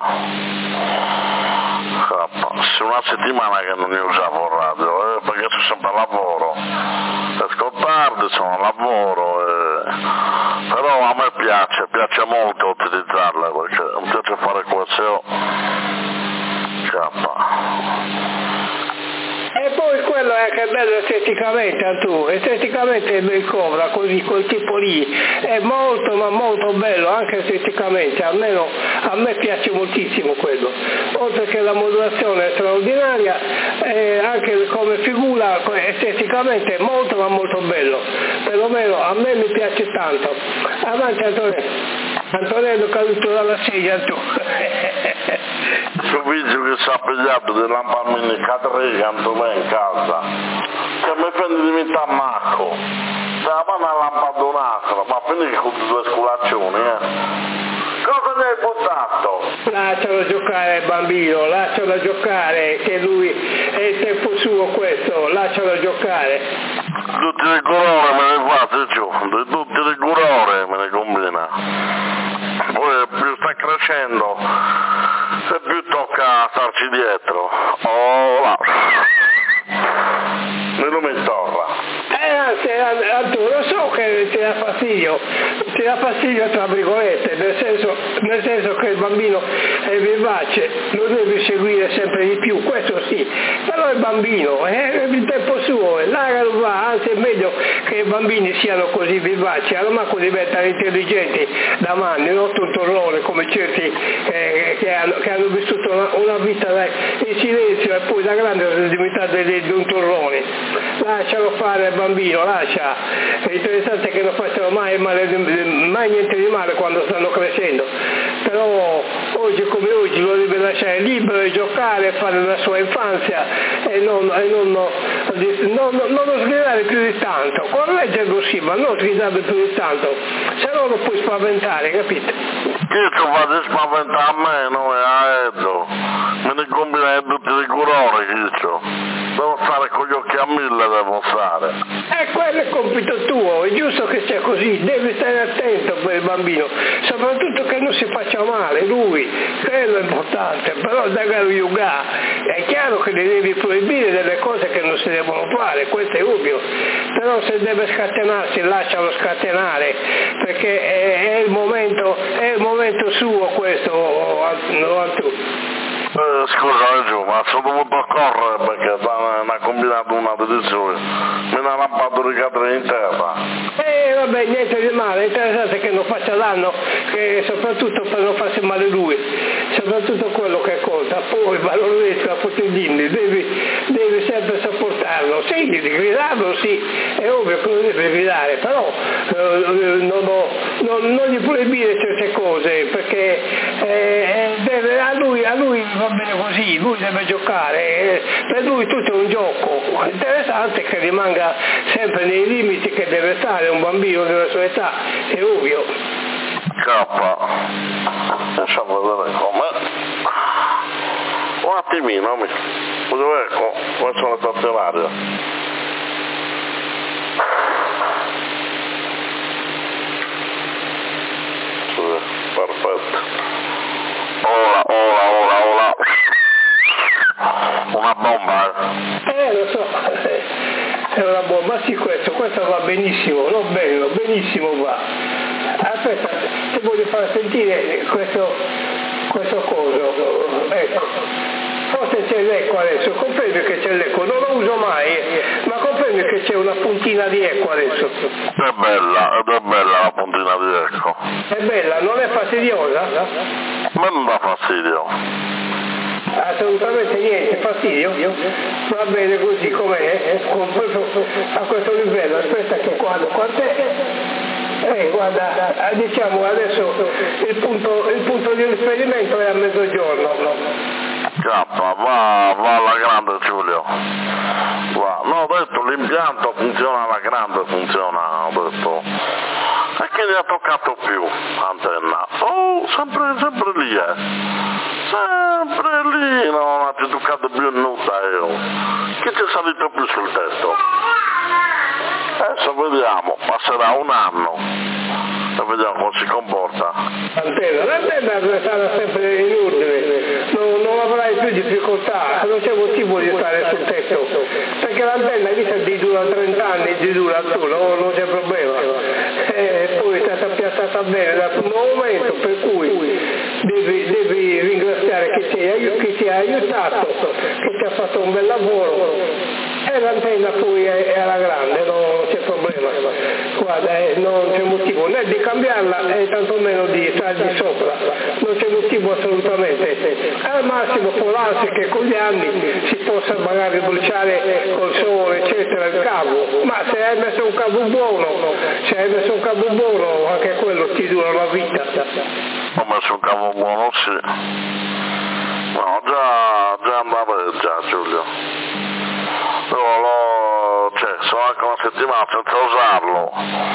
Se una settimana che non io usavo radio, eh, perché sono sempre a lavoro, esco tardi, sono a lavoro, eh, però a me piace, piace molto utilizzarla, perché mi piace fare questo, K. E poi quello è che è bello esteticamente, tu, esteticamente il Cobra, così, quel tipo lì, è molto ma molto bello, anche esteticamente, almeno a me piace moltissimo quello, oltre che la modulazione è straordinaria, eh, anche come figura esteticamente è molto ma molto bello, perlomeno a me mi piace tanto. Avanti Antonello. Antonello caduto dalla sedia tu. Questo video che si è pigliato di lampadini cadrega in casa, che mi prendi di metà macco, stava una lampadonata, ma quindi con due sculazioni, eh. Cosa ne hai buttato? Lascialo giocare bambino, lascialo giocare, che lui è il tempo suo questo, lascialo giocare. Tutti le colore me ne fate giù, di tutti le colore me ne combina. Poi più sta crescendo e più tocca starci dietro. Oh là. E non mi torna. Eh, anzi, Arturo, lo so che ti dà fastidio, ti dà fastidio tra virgolette, nel senso, nel senso che il bambino è vivace, lo devi seguire sempre di più, questo sì, però il bambino è il tempo suo, là non va, anzi è meglio che i bambini siano così vivaci, allora diventano intelligenti da mani, non tutto orrore come certi eh, che, hanno, che hanno vissuto una, una vita dai, in silenzio e poi da grande sono diventati dei dontorroni. Lascialo fare il bambino, lascia, è interessante che non facciano mai, male, mai niente di male quando stanno crescendo, però oggi come oggi lo deve lasciare libero di giocare, fare la sua infanzia e non, e non, non, non, non lo sgridare più di tanto, correggerlo sì, ma non sgridarlo più di tanto, se no lo puoi spaventare, capito? Chi ci fa di spaventare a me, non è a Edo, me ne combina tutti i curori, Chiccio. Devo stare con gli occhi a mille, devo stare. E quello è compito tuo, è giusto che sia così, devi stare attento per il bambino, soprattutto che non si faccia male, lui, quello è importante, però da Garuga è chiaro che le devi proibire delle cose che non si devono fare, questo è ovvio, però se deve scatenarsi lascialo scatenare, perché è, è, il, momento, è il momento suo questo, non tu. Eh, scusa giù, ma sono dovuto correre perché mi ha combinato una edizione, mi ha lampato di cadere in terra. Eh vabbè, niente di male, è interessante che non faccia danno, che soprattutto per non farsi male lui, soprattutto quello che conta, poi valore la fotellini, devi, devi sempre sopportarlo, sì, di gridarlo sì, è ovvio che non deve gridare, però eh, non, ho, non, non gli proibire certe cose, perché eh, deve, a, lui, a lui va bene così, lui deve giocare, eh, per lui tutto è un gioco, interessante che rimanga sempre nei limiti che deve stare un bambino della sua età, è ovvio. Cappa, lasciamo vedere com'è. Un attimino, mi. Ecco, questo è lo stazionario. Perfetto. Ora, ora, ora, ora. Una bomba, eh? Eh, lo so. È una bomba, sì, questo, questo va benissimo, non bello, benissimo va. Aspetta, ti voglio far sentire questo, questo coso, ecco. Forse c'è l'eco adesso, comprendi che c'è l'eco, non lo uso mai, ma comprendi che c'è una puntina di eco adesso. È bella, ed è bella la puntina di eco. È bella, non è fastidiosa? A me non dà fastidio. Assolutamente niente, fastidio? Va bene così com'è, a questo livello, aspetta che quando, quant'è? Eh, guarda, diciamo adesso il punto, il punto di riferimento è a mezzogiorno. Cappa, va, va alla grande Giulio. Va. No, ho detto l'impianto funziona alla grande, funziona, ho detto. E che gli ha toccato più antenna? Oh, sempre, sempre lì, eh. Sempre lì, non ha più toccato più nulla io. Chi ci è salito più sul tetto? Adesso vediamo, passerà un anno. E vediamo come si comporta. L'antenna, l'antenna sarà sempre in ordine, non, non avrai più difficoltà, non c'è motivo di stare sul tetto, perché l'antenna di dura trenta anni, di dura tu, no, non c'è problema. E poi è stata piazzata bene da un momento, per cui devi, devi ringraziare chi ti, chi ti ha aiutato, che ti ha fatto un bel lavoro. E l'antenna poi è, è alla grande, non c'è problema. Guarda, eh, non c'è motivo né di cambiarla e tantomeno di stargli sopra, non c'è motivo assolutamente. Al massimo può darsi che con gli anni si possa magari bruciare col sole eccetera il cavo, ma se hai messo un cavo buono, se hai messo un cavo buono anche quello ti dura la vita. Ho messo un cavo buono, sì. No, già, già andava già Giulio. Io lo, cioè, sono anche una settimana senza usarlo,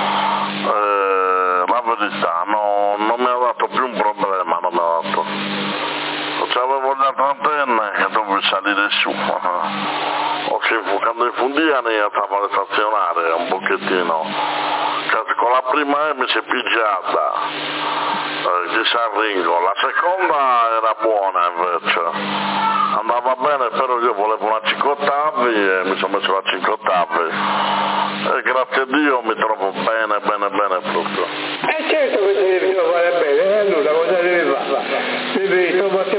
eh, la verità, no, non mi ha dato più un problema, non mi ha dato. Cioè, avevo le altre antenne che dovevo salire su, o che quando infondiano io stavo a stazionare un pochettino, cioè, con la prima E mi si è pigiata, eh, di San Ringo, la seconda era buona invece. Andava bene, però io volevo una cinque ottavi e mi sono messo la cinque ottavi e grazie a Dio mi trovo bene, bene, bene proprio. Eh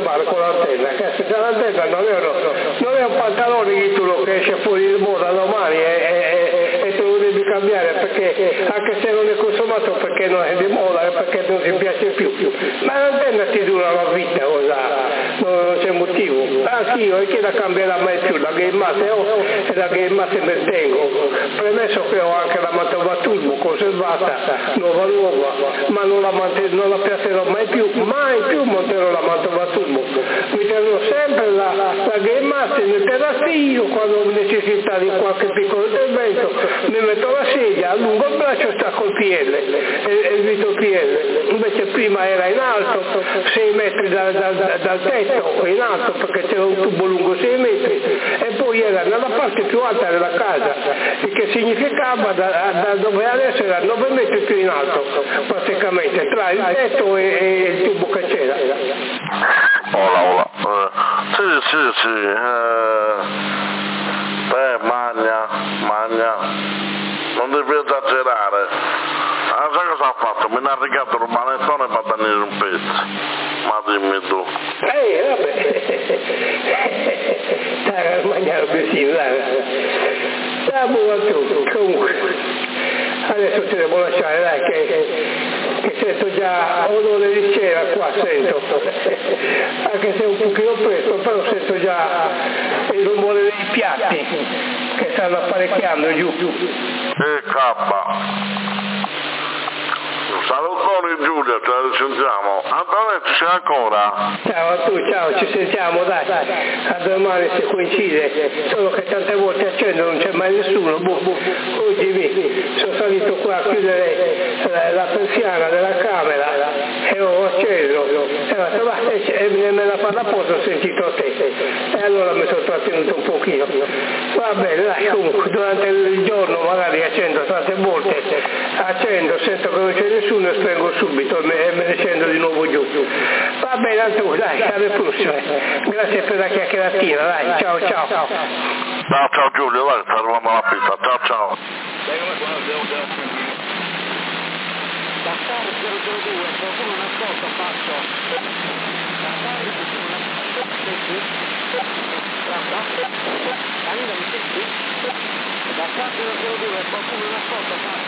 male con l'antenna, che se l'antenna non è, non è un pantalone che tu lo che esce fuori di moda domani e, e, e te lo devi cambiare perché anche se non è consumato perché non è di moda e perché non ti piace più, ma l'antenna ti dura la vita, cosa? Non, non c'è motivo. Anch'io e chi la cambierà mai più, la Game Master oh, e la Game Master me tengo, premesso che ho anche la Mantova Turbo conservata, nuova nuova, ma non la, non la piacerò mai più, mai più monterò la Mantova Turbo, mi terrò sempre la, la Game Master nel terrazzino, quando ho necessità di qualche piccolo intervento mi metto la sedia, allungo il braccio e stacco il P L e il Vito P L, invece prima era in alto, sei metri dal, dal, dal tetto, in alto perché c'era un tubo lungo sei metri e poi era nella parte più alta della casa, il che significava da, da dove adesso era nove metri più in alto praticamente, tra il tetto e, e il tubo che c'era. Ola, ola. Eh, sì, sì, sì. Eh, eh, magna, magna. Non devi esagerare. Ah, sai cosa ha fatto? Mi ha rigato il manettone per tenere un pezzo. Ma dimmi tu. Eh, vabbè. Dai, a mangiare così, dai. Dai, buon tutto. Comunque, adesso ti devo lasciare, dai, che, che sento già odore di cera qua, sento. Anche se è un pochino presto, però sento già il rumore dei piatti che stanno apparecchiando giù. E K. Salutoni Giulia, ci risentiamo. Antonio, ci sei ancora? Ciao a tu, ciao, ci sentiamo, dai. A domani se coincide. Solo che tante volte accendo, non c'è mai nessuno. Boh, boh. Oggi mi sono salito qua a chiudere la, la persiana della camera e ho acceso. E ho detto, ma e me la fa da posto, ho sentito te. E allora mi sono trattenuto un pochino. Va bene, dai, comunque durante il giorno magari accendo tante volte, accendo, sento che non c'è nessuno e spengo subito e me, me ne scendo di nuovo giù. Va bene, Antonio, dai, alle prossime. Grazie per la chiacchieratina, dai, ciao ciao. Ciao ciao Giulio, dai, sta arrivando la pizza, ciao ciao. Dakar zero zero due, qualcuno nascosto, passo. Dakar zero zero due, qualcuno nascosto, passo.